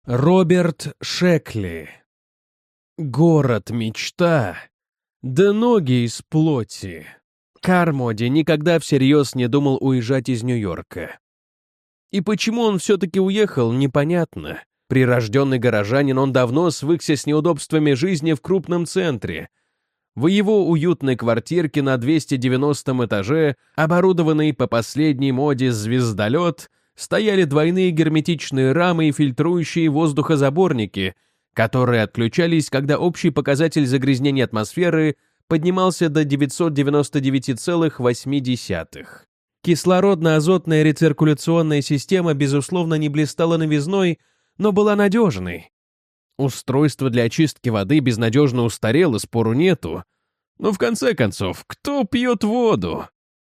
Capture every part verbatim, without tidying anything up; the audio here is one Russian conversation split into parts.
Роберт Шекли. Город-мечта, да ноги из плоти. Кармоди никогда всерьез не думал уезжать из Нью-Йорка. И почему он все-таки уехал, непонятно. Прирожденный горожанин, он давно свыкся с неудобствами жизни в крупном центре. В его уютной квартирке на двести девяностом этаже, оборудованной по последней моде звездолет, стояли двойные герметичные рамы и фильтрующие воздухозаборники, которые отключались, когда общий показатель загрязнения атмосферы поднимался до девятьсот девяносто девять целых восемь десятых. Кислородно-азотная рециркуляционная система, безусловно, не блистала новизной, но была надежной. Устройство для очистки воды безнадежно устарело, спору нету. Но в конце концов, кто пьет воду?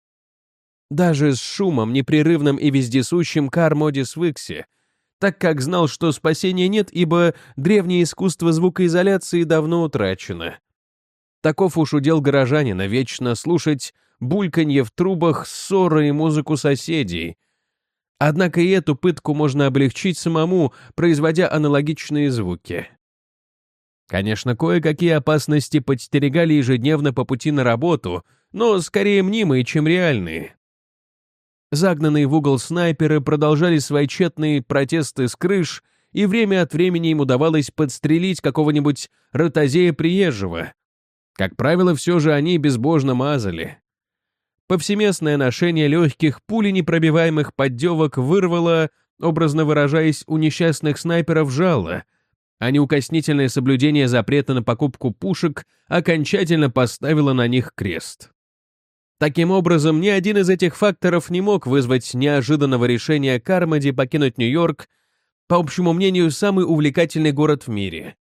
Даже с шумом, непрерывным и вездесущим Кармоди свыкся, так как знал, что спасения нет, ибо древнее искусство звукоизоляции давно утрачено. Таков уж удел горожанина — вечно слушать бульканье в трубах, ссоры и музыку соседей. Однако и эту пытку можно облегчить самому, производя аналогичные звуки. Конечно, кое-какие опасности подстерегали ежедневно по пути на работу, но скорее мнимые, чем реальные. Загнанные в угол снайперы продолжали свои тщетные протесты с крыш, и время от времени им удавалось подстрелить какого-нибудь ротозея приезжего. Как правило, все же они безбожно мазали. Повсеместное ношение легких пуленепробиваемых поддевок вырвало, образно выражаясь, у несчастных снайперов жало, а неукоснительное соблюдение запрета на покупку пушек окончательно поставило на них крест. Таким образом, ни один из этих факторов не мог вызвать неожиданного решения Кармоди покинуть Нью-Йорк, по общему мнению, самый увлекательный город в мире.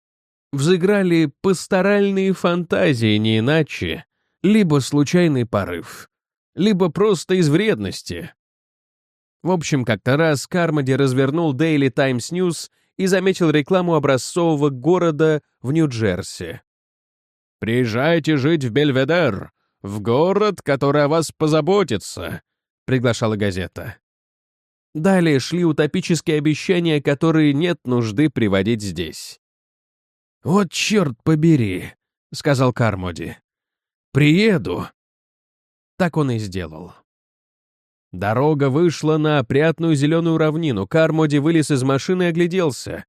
Взыграли пасторальные фантазии, не иначе, либо случайный порыв, либо просто из вредности. В общем, как-то раз Кармоди развернул Daily Times News и заметил рекламу образцового города в Нью-Джерси. «Приезжайте жить в Бельведер, в город, который о вас позаботится», — приглашала газета. Далее шли утопические обещания, которые нет нужды приводить здесь. «Вот черт побери», — сказал Кармоди. «Приеду». Так он и сделал. Дорога вышла на опрятную зеленую равнину. Кармоди вылез из машины и огляделся.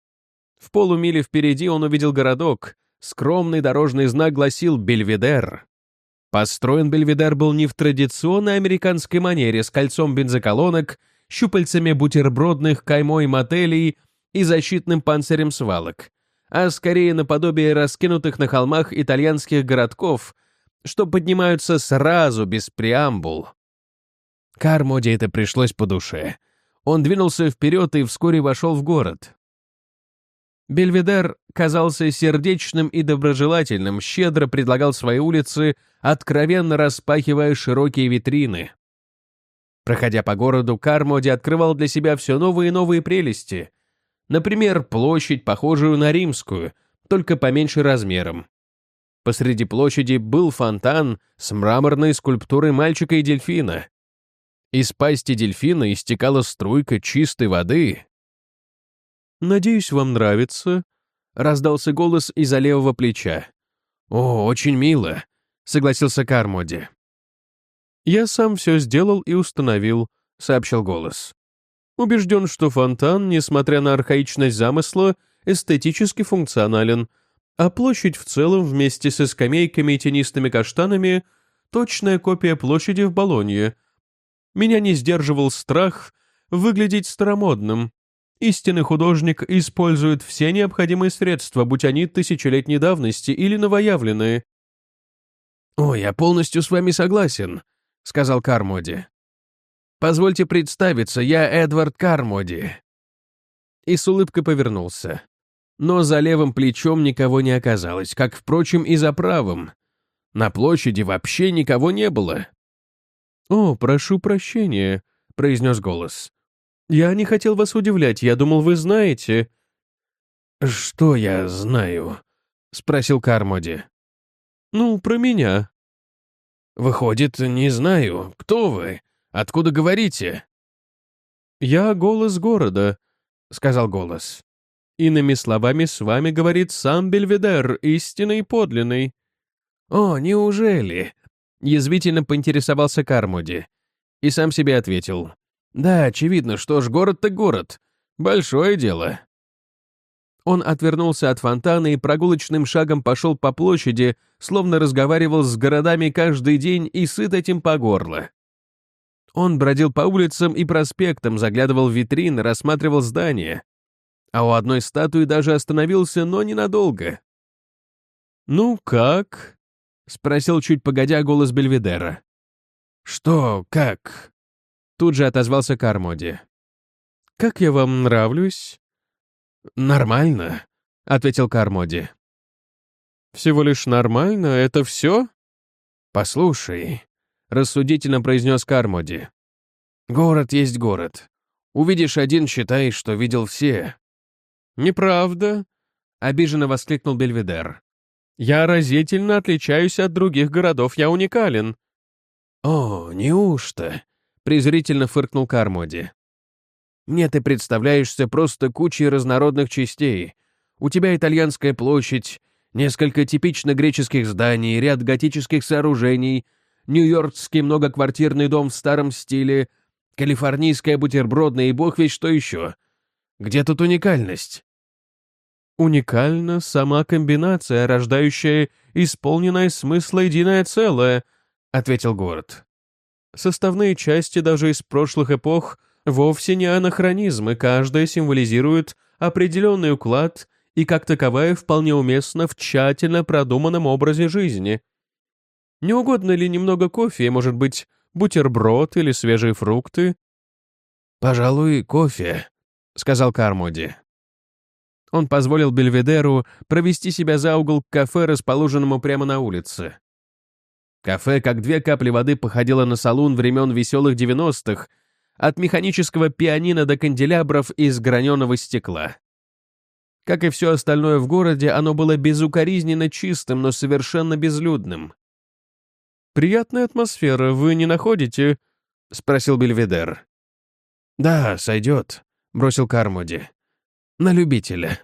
В полумиле впереди он увидел городок. Скромный дорожный знак гласил «Бельведер». Построен Бельведер был не в традиционной американской манере, с кольцом бензоколонок, щупальцами бутербродных каймой мотелей и защитным панцирем свалок, а скорее наподобие раскинутых на холмах итальянских городков, что поднимаются сразу, без преамбул. Кармоди это пришлось по душе. Он двинулся вперед и вскоре вошел в город. Бельведер казался сердечным и доброжелательным, щедро предлагал свои улицы, откровенно распахивая широкие витрины. Проходя по городу, Кармоди открывал для себя все новые и новые прелести. Например, площадь, похожую на римскую, только поменьше размером. Посреди площади был фонтан с мраморной скульптурой мальчика и дельфина. Из пасти дельфина истекала струйка чистой воды. «Надеюсь, вам нравится», — раздался голос из-за левого плеча. «О, очень мило», — согласился Кармоди. «Я сам все сделал и установил», — сообщил голос. «Убежден, что фонтан, несмотря на архаичность замысла, эстетически функционален, а площадь в целом вместе со скамейками и тенистыми каштанами — точная копия площади в Болонье. Меня не сдерживал страх выглядеть старомодным. Истинный художник использует все необходимые средства, будь они тысячелетней давности или новоявленные». «О, я полностью с вами согласен», — сказал Кармоди. «Позвольте представиться, я Эдвард Кармоди». И с улыбкой повернулся. Но за левым плечом никого не оказалось, как, впрочем, и за правым. На площади вообще никого не было. «О, прошу прощения», — произнес голос. «Я не хотел вас удивлять, я думал, вы знаете». «Что я знаю?» — спросил Кармоди. «Ну, про меня». «Выходит, не знаю. Кто вы? Откуда говорите?» «Я голос города», — сказал голос. «Иными словами, с вами говорит сам Бельведер, истинный и подлинный». «О, неужели?» — язвительно поинтересовался Кармоди. И сам себе ответил. «Да, очевидно, что ж, город-то город. Большое дело». Он отвернулся от фонтана и прогулочным шагом пошел по площади, словно разговаривал с городами каждый день и сыт этим по горло. Он бродил по улицам и проспектам, заглядывал в витрины, рассматривал здания. А у одной статуи даже остановился, но ненадолго. «Ну как?» — спросил чуть погодя голос Бельведера. «Что, как?» — тут же отозвался Кармоди. «Как я вам нравлюсь?» «Нормально», — ответил Кармоди. «Всего лишь нормально? Это все?» «Послушай», — рассудительно произнес Кармоди. «Город есть город. Увидишь один, считай, что видел все». «Неправда», — обиженно воскликнул Бельведер. «Я разительно отличаюсь от других городов, я уникален». «О, неужто?» — презрительно фыркнул Кармоди. «Мне ты представляешься просто кучей разнородных частей. У тебя итальянская площадь, несколько типично греческих зданий, ряд готических сооружений, нью-йоркский многоквартирный дом в старом стиле, калифорнийская бутербродная и бог весть что еще. Где тут уникальность?» «Уникальна сама комбинация, рождающая исполненное смысла единое целое», — ответил город. «Составные части даже из прошлых эпох вовсе не анахронизмы, каждая символизирует определенный уклад и как таковая вполне уместна в тщательно продуманном образе жизни. Не угодно ли немного кофе, может быть, бутерброд или свежие фрукты?» «Пожалуй, кофе», — сказал Кармоди. Он позволил Бельведеру провести себя за угол к кафе, расположенному прямо на улице. Кафе, как две капли воды, походило на салун времен веселых девяностых, от механического пианино до канделябров из граненого стекла. Как и все остальное в городе, оно было безукоризненно чистым, но совершенно безлюдным. «Приятная атмосфера, вы не находите?» — спросил Бельведер. «Да, сойдет», — бросил Кармоди. «На любителя».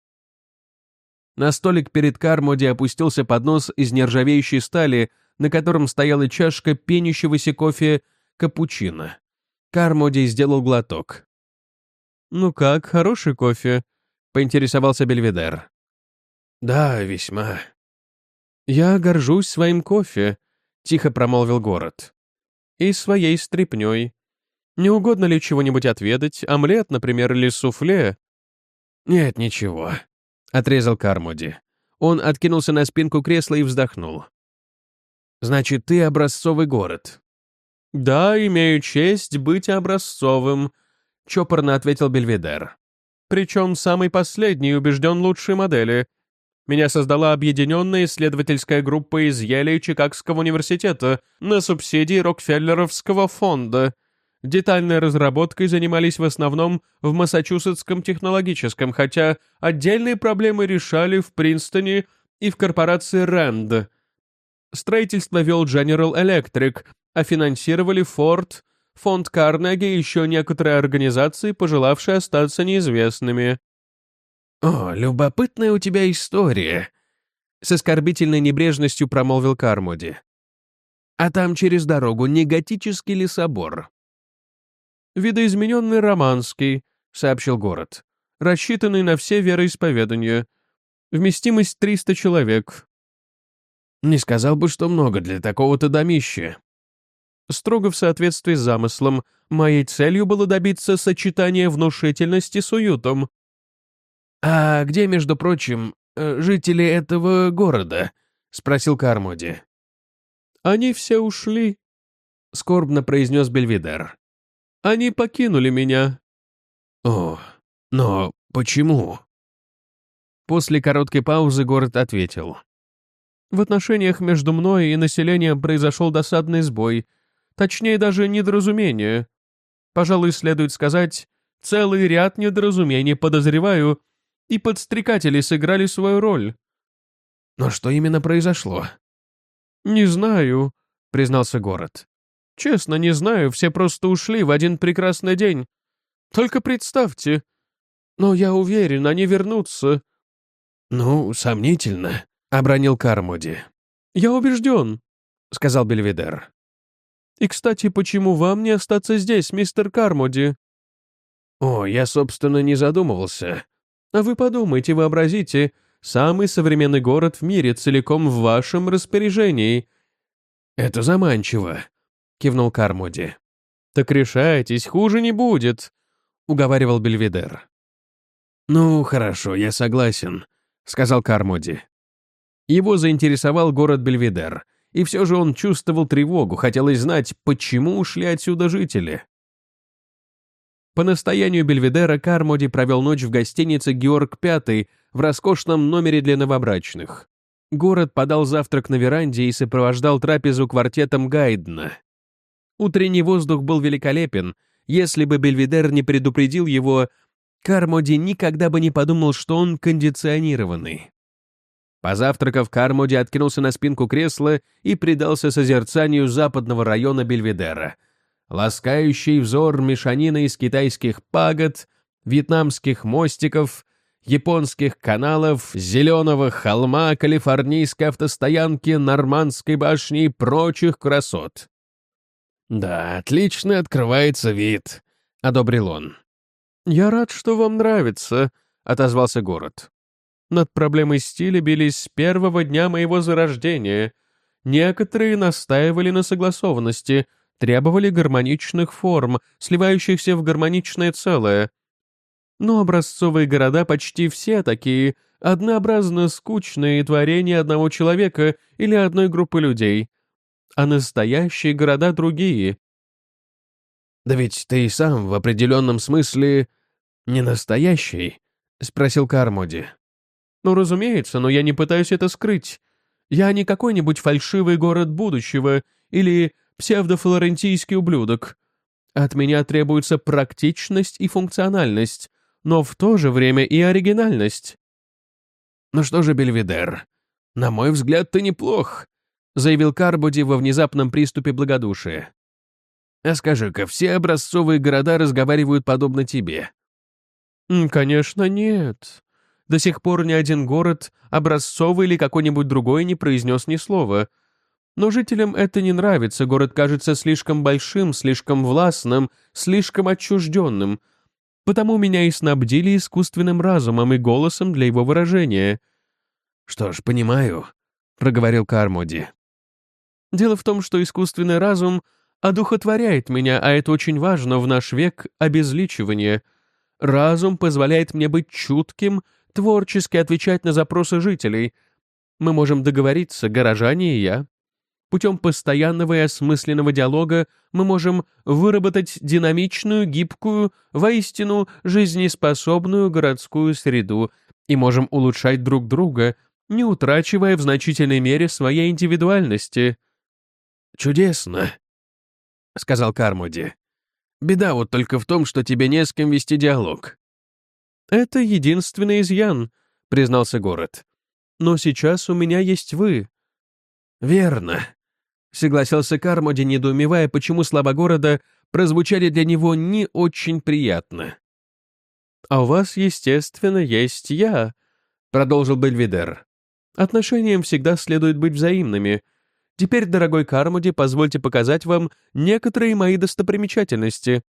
На столик перед Кармоди опустился поднос из нержавеющей стали, на котором стояла чашка пенящегося кофе капучино. Кармоди сделал глоток. «Ну как, хороший кофе?» — поинтересовался Бельведер. «Да, весьма». «Я горжусь своим кофе», — тихо промолвил город. «И своей стряпнёй. Не угодно ли чего-нибудь отведать? Омлет, например, или суфле?» «Нет, ничего», — отрезал Кармоди. Он откинулся на спинку кресла и вздохнул. «Значит, ты образцовый город?» «Да, имею честь быть образцовым», — чопорно ответил Бельведер. «Причем самый последний, убежден, лучшей модели. Меня создала объединенная исследовательская группа из Йеля и Чикагского университета на субсидии Рокфеллеровского фонда. Детальной разработкой занимались в основном в Массачусетском технологическом, хотя отдельные проблемы решали в Принстоне и в корпорации Рэнд. Строительство вел General Electric, а финансировали Ford, фонд Карнеги и еще некоторые организации, пожелавшие остаться неизвестными». «О, любопытная у тебя история», — с оскорбительной небрежностью промолвил Кармоди. «А там через дорогу не готический ли собор?» «Видоизмененный романский», — сообщил город, «рассчитанный на все вероисповедания. Вместимость триста человек». «Не сказал бы, что много для такого-то домища». «Строго в соответствии с замыслом, моей целью было добиться сочетания внушительности с уютом». «А где, между прочим, жители этого города?» — спросил Кармоди. «Они все ушли», — скорбно произнес Бельведер. «Они покинули меня». «О, но почему?» После короткой паузы город ответил. «В отношениях между мной и населением произошел досадный сбой, точнее даже недоразумение. Пожалуй, следует сказать, целый ряд недоразумений, подозреваю, и подстрекатели сыграли свою роль». «Но что именно произошло?» «Не знаю», — признался город. «Честно, не знаю, все просто ушли в один прекрасный день. Только представьте, Но я уверен, они вернутся». «Ну, сомнительно», — обронил Кармоди. «Я убежден», — сказал Бельведер. «И, кстати, почему вам не остаться здесь, мистер Кармоди?» «О, я, собственно, не задумывался. А вы подумайте, вообразите, самый современный город в мире целиком в вашем распоряжении». «Это заманчиво», — кивнул Кармоди. «Так решайтесь, хуже не будет», — уговаривал Бельведер. «Ну, хорошо, я согласен», — сказал Кармоди. Его заинтересовал город Бельведер, и все же он чувствовал тревогу, хотелось знать, почему ушли отсюда жители. По настоянию Бельведера Кармоди провел ночь в гостинице «Георг Пятый» в роскошном номере для новобрачных. Город подал завтрак на веранде и сопровождал трапезу квартетом Гайдна. Утренний воздух был великолепен. Если бы Бельведер не предупредил его, Кармоди никогда бы не подумал, что он кондиционированный. Позавтракав, Кармоди откинулся на спинку кресла и предался созерцанию западного района Бельведера. Ласкающий взор мешанина из китайских пагод, вьетнамских мостиков, японских каналов, зеленого холма, калифорнийской автостоянки, нормандской башни и прочих красот. «Да, отлично открывается вид», — одобрил он. «Я рад, что вам нравится», — отозвался город. «Над проблемой стиля бились с первого дня моего зарождения. Некоторые настаивали на согласованности, требовали гармоничных форм, сливающихся в гармоничное целое. Но образцовые города почти все такие, однообразно скучные творения одного человека или одной группы людей. А настоящие города другие». «Да ведь ты и сам в определенном смысле не настоящий», — спросил Кармоди. «Ну, разумеется, но я не пытаюсь это скрыть. Я не какой-нибудь фальшивый город будущего или псевдофлорентийский ублюдок. От меня требуется практичность и функциональность, но в то же время и оригинальность». «Ну что же, Бельведер, на мой взгляд, ты неплох», — заявил Кармоди во внезапном приступе благодушия. «А скажи-ка, все образцовые города разговаривают подобно тебе?» «Конечно, нет. До сих пор ни один город, образцовый или какой-нибудь другой, не произнес ни слова. Но жителям это не нравится, город кажется слишком большим, слишком властным, слишком отчужденным. Потому меня и снабдили искусственным разумом и голосом для его выражения». «Что ж, понимаю», — проговорил Кармоди. «Дело в том, что искусственный разум одухотворяет меня, а это очень важно в наш век обезличивания. Разум позволяет мне быть чутким, творчески отвечать на запросы жителей. Мы можем договориться, горожане и я. Путем постоянного и осмысленного диалога мы можем выработать динамичную, гибкую, воистину жизнеспособную городскую среду и можем улучшать друг друга, не утрачивая в значительной мере своей индивидуальности». «Чудесно», — сказал Кармоди. «Беда вот только в том, что тебе не с кем вести диалог». «Это единственный изъян», — признался город. «Но сейчас у меня есть вы». «Верно», — согласился Кармоди, недоумевая, почему слова города прозвучали для него не очень приятно. «А у вас, естественно, есть я», — продолжил Бельведер. «Отношениям всегда следует быть взаимными. Теперь, дорогой Кармоди, позвольте показать вам некоторые мои достопримечательности.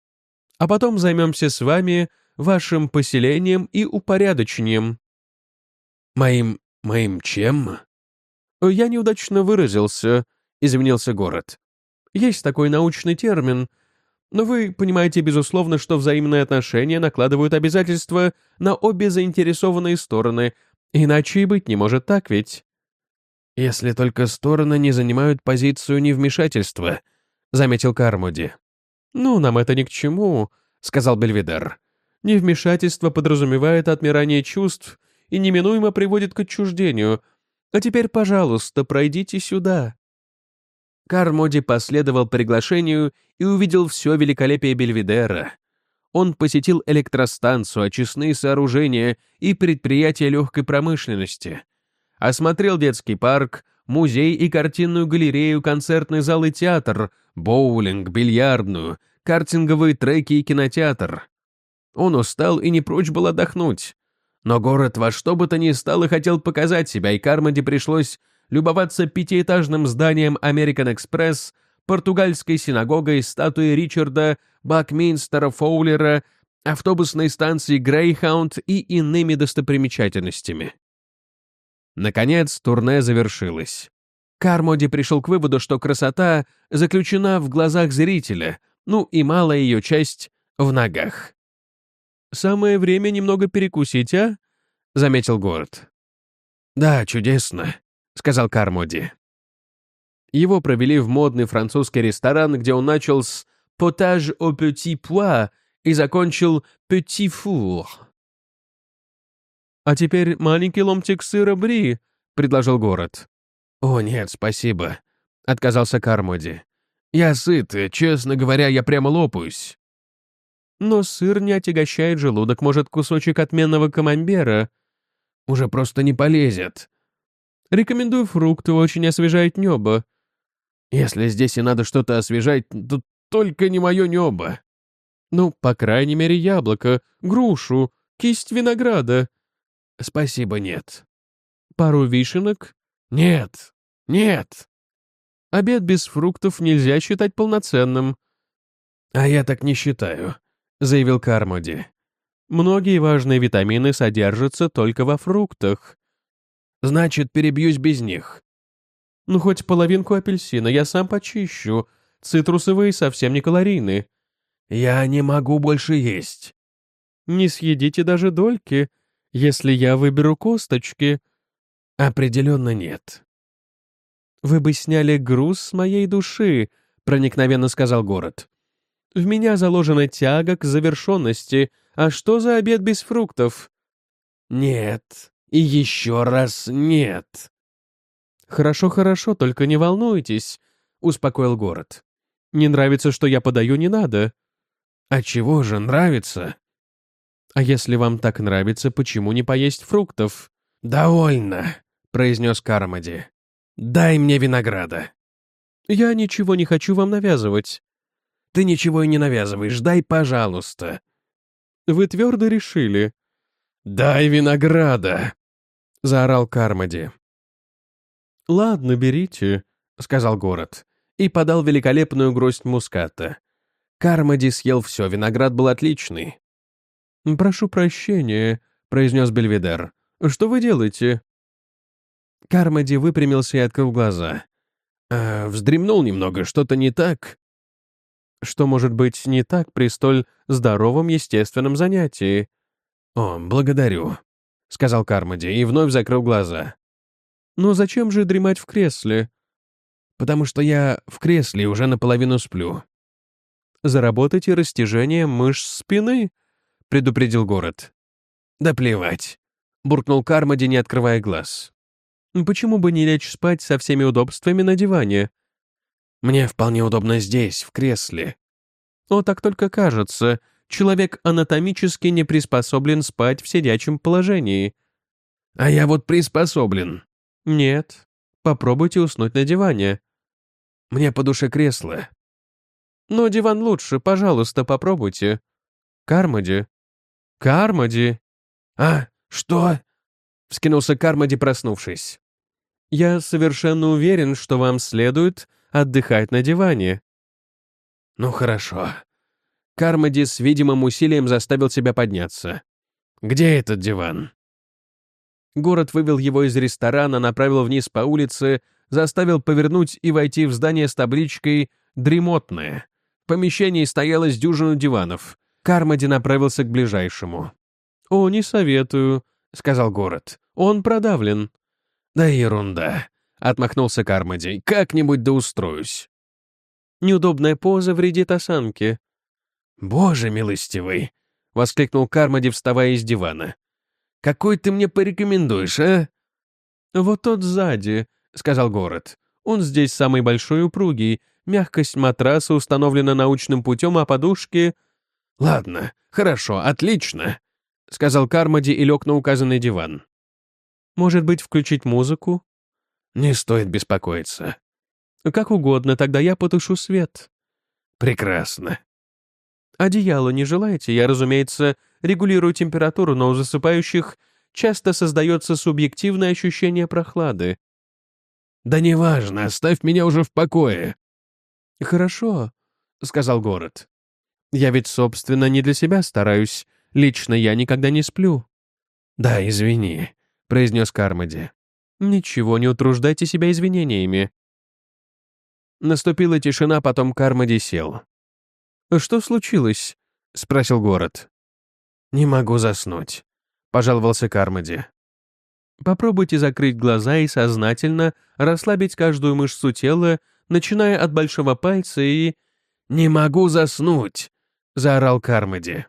А потом займемся с вами вашим поселением и упорядочением». «Моим... моим чем?» «Я неудачно выразился», — изменился город. «Есть такой научный термин, но вы понимаете, безусловно, что взаимные отношения накладывают обязательства на обе заинтересованные стороны, иначе и быть не может, так ведь?» «Если только стороны не занимают позицию невмешательства», — заметил Кармоди. «Ну, нам это ни к чему», — сказал Бельведер. «Невмешательство подразумевает отмирание чувств и неминуемо приводит к отчуждению. А теперь, пожалуйста, пройдите сюда». Кармоди последовал приглашению и увидел все великолепие Бельведера. Он посетил электростанцию, очистные сооружения и предприятия легкой промышленности. Осмотрел детский парк, музей и картинную галерею, концертный зал и театр, боулинг, бильярдную, картинговые треки и кинотеатр. Он устал и не прочь был отдохнуть. Но город во что бы то ни стало хотел показать себя, и Кармоди пришлось любоваться пятиэтажным зданием American Express, португальской синагогой, статуей Ричарда Бакминстера Фоулера, автобусной станцией Грейхаунд и иными достопримечательностями. Наконец, турне завершилось. Кармоди пришел к выводу, что красота заключена в глазах зрителя, ну и малая ее часть в ногах. «Самое время немного перекусить, а?» — заметил Горд. «Да, чудесно», — сказал Кармоди. Его провели в модный французский ресторан, где он начал с «potage au petit pois» и закончил «petit four». «А теперь маленький ломтик сыра бри», — предложил Город. «О, нет, спасибо», — отказался Кармоди. «Я сыт, и, честно говоря, я прямо лопаюсь». «Но сыр не отягощает желудок, может, кусочек отменного камамбера?» «Уже просто не полезет». «Рекомендую фрукты, очень освежает небо». «Если здесь и надо что-то освежать, то только не мое небо». «Ну, по крайней мере, яблоко, грушу, кисть винограда». «Спасибо, нет». «Пару вишенок?» «Нет, нет». «Обед без фруктов нельзя считать полноценным». «А я так не считаю», — заявил Кармоди. «Многие важные витамины содержатся только во фруктах». «Значит, перебьюсь без них». «Ну, хоть половинку апельсина, я сам почищу. Цитрусовые совсем не калорийны». «Я не могу больше есть». «Не съедите даже дольки, если я выберу косточки». «Определенно нет». «Вы бы сняли груз с моей души», — проникновенно сказал Город. «В меня заложена тяга к завершенности. А что за обед без фруктов?» «Нет. И еще раз нет». «Хорошо, хорошо, только не волнуйтесь», — успокоил Город. «Не нравится, что я подаю, не надо». «А чего же нравится?» «А если вам так нравится, почему не поесть фруктов?» «Довольно», — произнес Кармоди. «Дай мне винограда». «Я ничего не хочу вам навязывать». «Ты ничего и не навязываешь, дай, пожалуйста». «Вы твердо решили». «Дай винограда», — заорал Кармоди. «Ладно, берите», — сказал Город, и подал великолепную гроздь муската. Кармоди съел все, виноград был отличный. «Прошу прощения», — произнес Бельведер. «Что вы делаете?» Кармоди выпрямился и открыл глаза. «А, вздремнул немного, что-то не так?» «Что может быть не так при столь здоровом естественном занятии?» «О, благодарю», — сказал Кармоди и вновь закрыл глаза. «Но зачем же дремать в кресле?» «Потому что я в кресле и уже наполовину сплю». «Заработайте растяжение мышц спины», — предупредил Город. «Да плевать», — буркнул Кармоди, не открывая глаз. «Почему бы не лечь спать со всеми удобствами на диване?» «Мне вполне удобно здесь, в кресле». «О, так только кажется. Человек анатомически не приспособлен спать в сидячем положении». «А я вот приспособлен». «Нет. Попробуйте уснуть на диване». «Мне по душе кресло». «Но диван лучше, пожалуйста, попробуйте». «Кармоди». «Кармоди». «А, что?» — вскинулся Кармоди, проснувшись. «Я совершенно уверен, что вам следует отдыхать на диване». «Ну хорошо». Кармоди с видимым усилием заставил себя подняться. «Где этот диван?» Город вывел его из ресторана, направил вниз по улице, заставил повернуть и войти в здание с табличкой «Дремотное». В помещении стояло с дюжину диванов. Кармоди направился к ближайшему. «О, не советую», — сказал Город. «Он продавлен». «Да ерунда», — отмахнулся Кармоди. «Как-нибудь да устроюсь». «Неудобная поза вредит осанке». «Боже милостивый!» — воскликнул Кармоди, вставая из дивана. «Какой ты мне порекомендуешь, а?» «Вот тот сзади», — сказал Город. «Он здесь самый большой и упругий. Мягкость матраса установлена научным путем, а подушки...» «Ладно, хорошо, отлично», — сказал Кармоди и лег на указанный диван. «Может быть, включить музыку?» «Не стоит беспокоиться». «Как угодно, тогда я потушу свет». «Прекрасно». «Одеяло не желаете? Я, разумеется, регулирую температуру, но у засыпающих часто создается субъективное ощущение прохлады». «Да неважно, оставь меня уже в покое». «Хорошо», — сказал Город. «Я ведь, собственно, не для себя стараюсь. Лично я никогда не сплю». «Да, извини», — произнес Кармоди. «Ничего, не утруждайте себя извинениями». Наступила тишина, потом Кармоди сел. «Что случилось?» — спросил Город. «Не могу заснуть», — пожаловался Кармоди. Попробуйте закрыть глаза и сознательно расслабить каждую мышцу тела, начиная от большого пальца и... «Не могу заснуть!» — заорал Кармоди.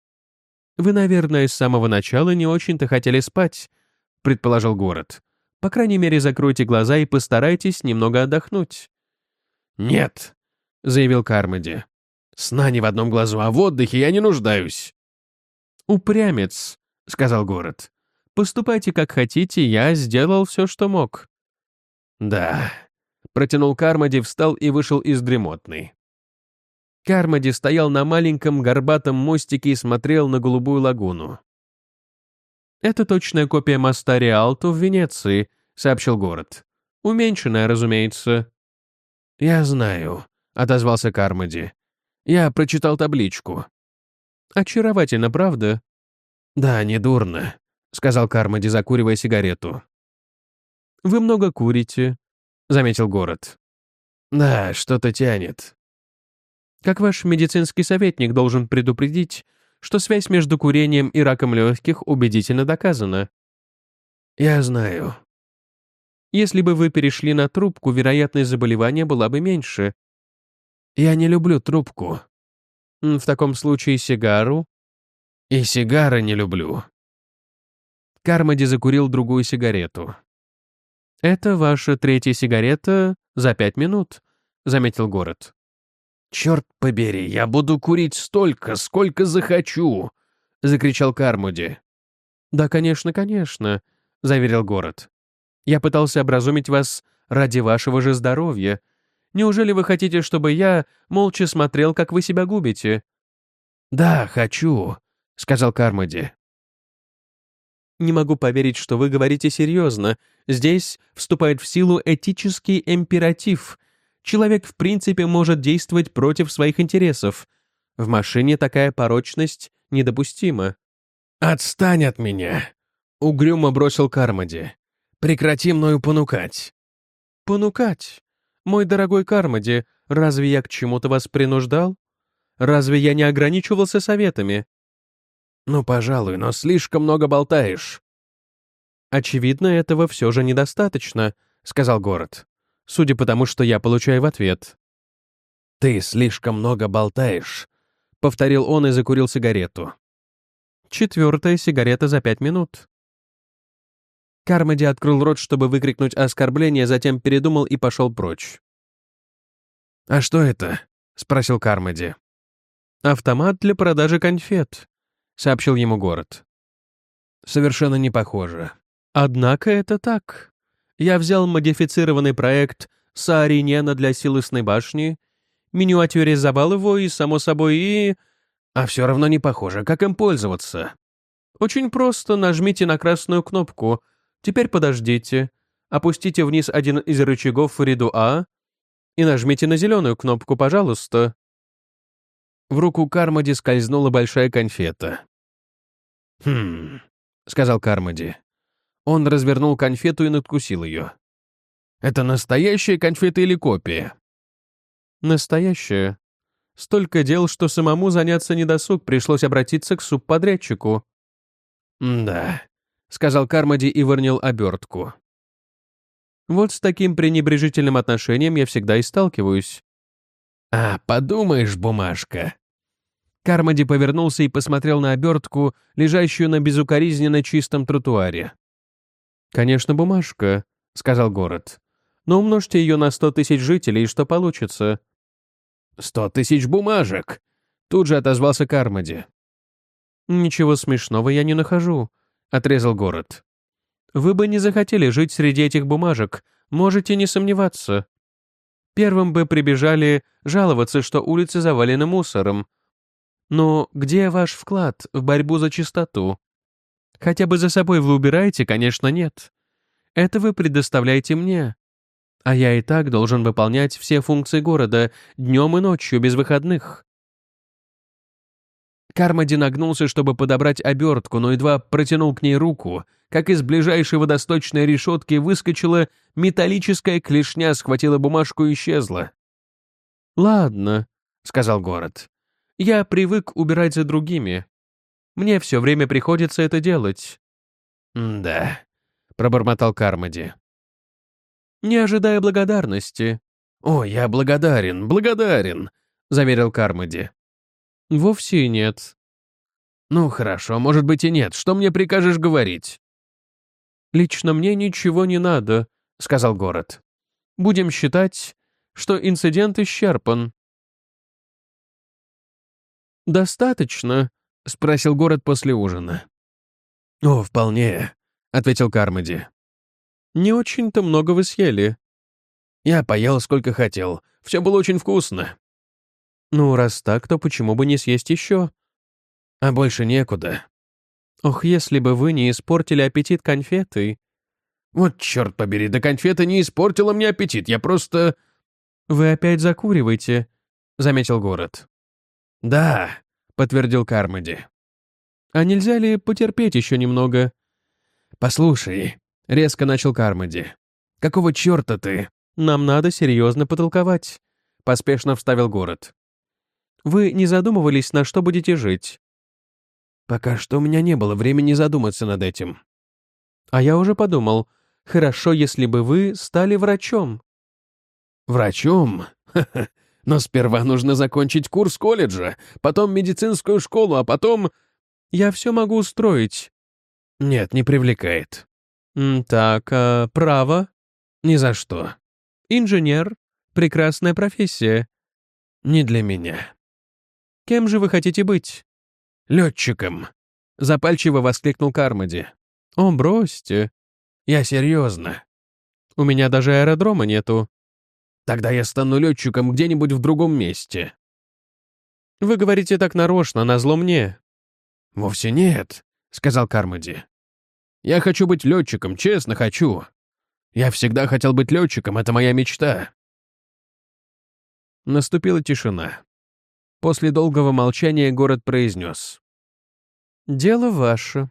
«Вы, наверное, с самого начала не очень-то хотели спать», — предположил Город. «По крайней мере, закройте глаза и постарайтесь немного отдохнуть». «Нет», — заявил Кармоди. «Сна не в одном глазу, а в отдыхе я не нуждаюсь». «Упрямец», — сказал Город. «Поступайте как хотите, я сделал все, что мог». «Да», — протянул Кармоди, встал и вышел из дремотной. Кармоди стоял на маленьком горбатом мостике и смотрел на голубую лагуну. «Это точная копия моста Риалто в Венеции», — сообщил Город. «Уменьшенная, разумеется». «Я знаю», — отозвался Кармоди. «Я прочитал табличку». «Очаровательно, правда?» «Да, недурно», — сказал Кармоди, закуривая сигарету. «Вы много курите», — заметил Город. «Да, что-то тянет». «Как ваш медицинский советник должен предупредить, что связь между курением и раком легких убедительно доказана». «Я знаю». «Если бы вы перешли на трубку, вероятность заболевания была бы меньше». «Я не люблю трубку». «В таком случае сигару?» «И сигары не люблю». Кармоди закурил другую сигарету. «Это ваша третья сигарета за пять минут», — заметил Город. «Черт побери, я буду курить столько, сколько захочу!» — закричал Кармоди. «Да, конечно, конечно», — заверил Город. «Я пытался образумить вас ради вашего же здоровья. Неужели вы хотите, чтобы я молча смотрел, как вы себя губите?» «Да, хочу», — сказал Кармоди. «Не могу поверить, что вы говорите серьезно. Здесь вступает в силу этический императив. Человек в принципе может действовать против своих интересов. В машине такая порочность недопустима». «Отстань от меня», — угрюмо бросил Кармоди. «Прекрати мною понукать». «Понукать? Мой дорогой Кармоди, разве я к чему-то вас принуждал? Разве я не ограничивался советами?» «Ну, пожалуй, но слишком много болтаешь». «Очевидно, этого все же недостаточно», — сказал Город. «Судя по тому, что я получаю в ответ». «Ты слишком много болтаешь», — повторил он и закурил сигарету. Четвертая сигарета за пять минут. Кармоди открыл рот, чтобы выкрикнуть оскорбление, затем передумал и пошел прочь. «А что это?» — спросил Кармоди. «Автомат для продажи конфет», — сообщил ему Город. «Совершенно не похоже». «Однако это так. Я взял модифицированный проект Сааринена для силосной башни, миниатюризовал его и, само собой, и... А все равно не похоже. Как им пользоваться?» Очень просто, нажмите на красную кнопку. Теперь подождите. Опустите вниз один из рычагов в ряду А и нажмите на зеленую кнопку, пожалуйста». В руку Кармоди скользнула большая конфета. «Хм», — сказал Кармоди. Он развернул конфету и надкусил ее. «Это настоящая конфета или копия?» «Настоящая. Столько дел, что самому заняться недосуг, пришлось обратиться к субподрядчику». «Да», — сказал Кармоди и выронил обертку. «Вот с таким пренебрежительным отношением я всегда и сталкиваюсь». «А, подумаешь, бумажка». Кармоди повернулся и посмотрел на обертку, лежащую на безукоризненно чистом тротуаре. «Конечно, бумажка», — сказал Город. «Но умножьте ее на сто тысяч жителей, и что получится?» «Сто тысяч бумажек», — тут же отозвался Кармоди. «Ничего смешного я не нахожу», — отрезал Город. «Вы бы не захотели жить среди этих бумажек, можете не сомневаться. Первым бы прибежали жаловаться, что улицы завалены мусором. Но где ваш вклад в борьбу за чистоту? Хотя бы за собой вы убираете, конечно, нет. Это вы предоставляете мне. А я и так должен выполнять все функции города днем и ночью, без выходных». Кармоди нагнулся, чтобы подобрать обертку, но едва протянул к ней руку, как из ближайшей водосточной решетки выскочила металлическая клешня, схватила бумажку и исчезла. «Ладно», — сказал город. «Я привык убирать за другими. Мне все время приходится это делать». «Да», — пробормотал Кармоди. «Не ожидая благодарности». «О, я благодарен, благодарен», — заверил Кармоди. «Вовсе нет». «Ну хорошо, может быть и нет. Что мне прикажешь говорить?» «Лично мне ничего не надо», — сказал город. «Будем считать, что инцидент исчерпан». «Достаточно?» — спросил город после ужина. «О, вполне», — ответил Кармоди. «Не очень-то много вы съели». «Я поел сколько хотел. Все было очень вкусно». «Ну, раз так, то почему бы не съесть еще?» «А больше некуда». «Ох, если бы вы не испортили аппетит конфетой». «Вот черт побери, да конфета не испортила мне аппетит, я просто...» «Вы опять закуриваете», — заметил город. «Да», — подтвердил Кармоди. «А нельзя ли потерпеть еще немного?» «Послушай», — резко начал Кармоди. «Какого черта ты?» «Нам надо серьезно потолковать», — поспешно вставил город. «Вы не задумывались, на что будете жить?» «Пока что у меня не было времени задуматься над этим». «А я уже подумал, хорошо, если бы вы стали врачом». «Врачом? Ха-ха. Но сперва нужно закончить курс колледжа, потом медицинскую школу, а потом...» «Я все могу устроить». «Нет, не привлекает». М, «Так, а право?» «Ни за что». «Инженер? Прекрасная профессия». «Не для меня». «Кем же вы хотите быть?» «Летчиком», — запальчиво воскликнул Кармоди. «О, бросьте». «Я серьезно». «У меня даже аэродрома нету». «Тогда я стану летчиком где-нибудь в другом месте». «Вы говорите так нарочно, назло мне». «Вовсе нет», — сказал Кармоди. «Я хочу быть летчиком, честно хочу. Я всегда хотел быть летчиком, это моя мечта». Наступила тишина. После долгого молчания город произнес. «Дело ваше».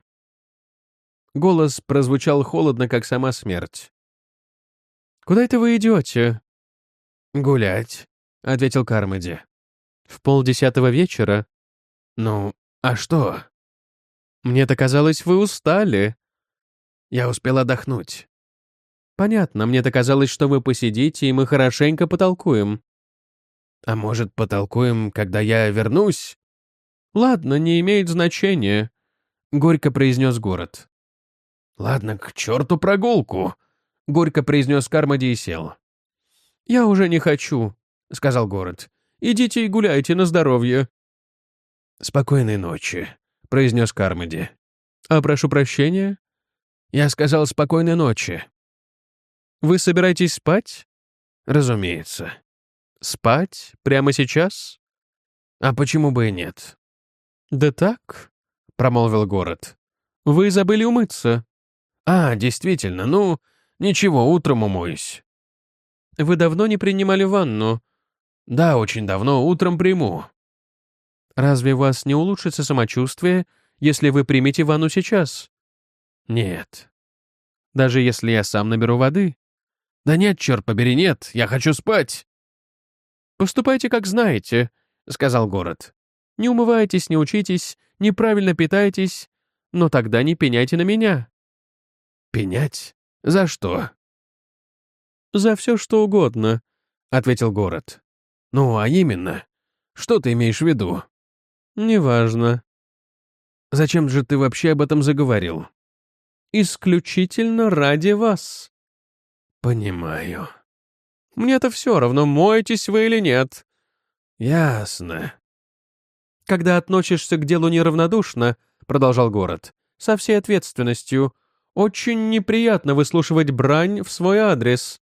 Голос прозвучал холодно, как сама смерть. «Куда это вы идете?» «Гулять», — ответил Кармоди. «В полдесятого вечера?» «Ну, а что?» «Мне-то казалось, вы устали». «Я успел отдохнуть». «Понятно, мне-то казалось, что вы посидите, и мы хорошенько потолкуем». «А может, потолкуем, когда я вернусь?» «Ладно, не имеет значения», — горько произнес город. «Ладно, к черту прогулку», — горько произнес Кармоди и сел. «Я уже не хочу», — сказал город. «Идите и гуляйте на здоровье». «Спокойной ночи», — произнес Кармоди. «А прошу прощения?» «Я сказал спокойной ночи». «Вы собираетесь спать?» «Разумеется». «Спать? Прямо сейчас?» «А почему бы и нет?» «Да так», — промолвил город. «Вы забыли умыться». «А, действительно, ну, ничего, утром умоюсь». «Вы давно не принимали ванну?» «Да, очень давно, утром приму». «Разве у вас не улучшится самочувствие, если вы примете ванну сейчас?» «Нет». «Даже если я сам наберу воды?» «Да нет, черт побери, нет, я хочу спать». «Поступайте, как знаете», — сказал город. «Не умывайтесь, не учитесь, неправильно питайтесь, но тогда не пеняйте на меня». «Пенять? За что?» «За все, что угодно», — ответил город. «Ну, а именно? Что ты имеешь в виду?» «Неважно». «Зачем же ты вообще об этом заговорил?» «Исключительно ради вас». «Понимаю». «Мне-то все равно, моетесь вы или нет». «Ясно». «Когда относишься к делу неравнодушно», — продолжал город, — «со всей ответственностью, очень неприятно выслушивать брань в свой адрес».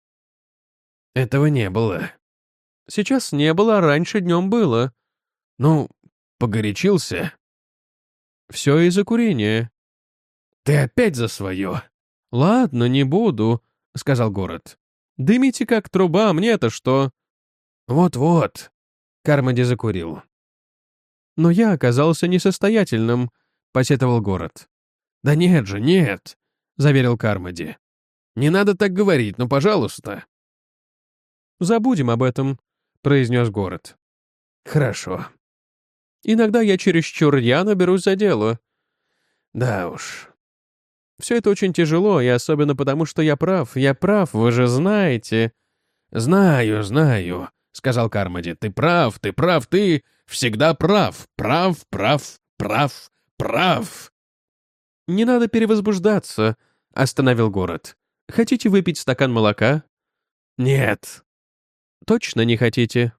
«Этого не было». «Сейчас не было, а раньше днем было». «Ну, Погорячился? Все из-за курения. Ты опять за свое. Ладно, не буду, сказал Город. Дымите как труба, мне-то что? Вот-вот. Кармоди закурил. Но я оказался несостоятельным, посетовал Город. Да нет же, нет, заверил Кармоди. Не надо так говорить, ну, пожалуйста. Забудем об этом, произнес Город. Хорошо. Иногда я чересчур рьяно берусь за дело. Да уж. Все это очень тяжело, и особенно потому, что я прав. Я прав, вы же знаете. Знаю, знаю, сказал Кармоди. Ты прав, ты прав, ты всегда прав. Прав, прав, прав, прав. Не надо перевозбуждаться, остановил Город. Хотите выпить стакан молока? Нет. Точно не хотите?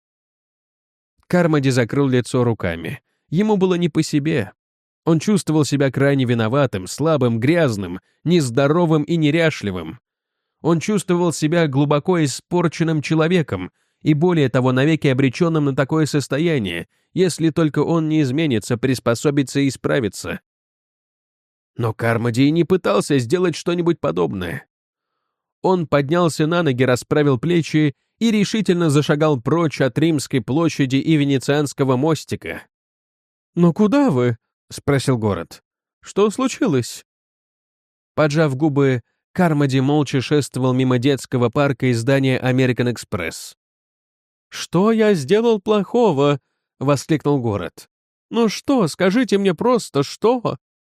Кармоди закрыл лицо руками. Ему было не по себе. Он чувствовал себя крайне виноватым, слабым, грязным, нездоровым и неряшливым. Он чувствовал себя глубоко испорченным человеком и, более того, навеки обреченным на такое состояние, если только он не изменится, приспособится и исправится. Но Кармоди и не пытался сделать что-нибудь подобное. Он поднялся на ноги, расправил плечи и решительно зашагал прочь от Римской площади и Венецианского мостика. «Но куда вы?» — спросил Город. «Что случилось?» Поджав губы, Кармоди молча шествовал мимо детского парка и здания American Express. «Что я сделал плохого?» — воскликнул Город. «Ну что, скажите мне просто, что?»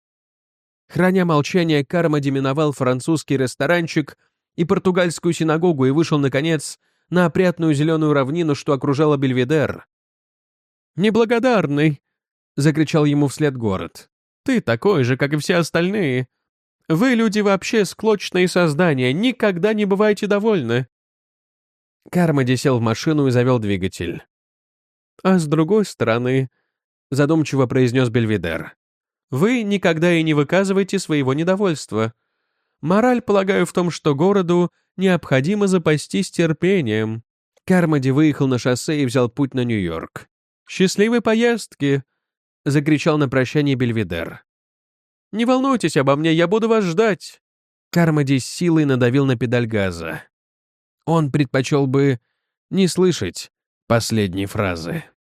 Храня молчание, Кармоди миновал французский ресторанчик и португальскую синагогу и вышел, наконец, на опрятную зеленую равнину, что окружала Бельведер. «Неблагодарный!» — закричал ему вслед Город. «Ты такой же, как и все остальные. Вы, люди, вообще склочные создания, никогда не бываете довольны». Кармоди сел в машину и завел двигатель. «А с другой стороны», — задумчиво произнес Бельведер, «вы никогда и не выказываете своего недовольства. Мораль, полагаю, в том, что городу необходимо запастись терпением». Кармоди выехал на шоссе и взял путь на Нью-Йорк. «Счастливой поездки!» — закричал на прощание Бельведер. «Не волнуйтесь обо мне, я буду вас ждать!» Кармоди с силой надавил на педаль газа. Он предпочел бы не слышать последней фразы.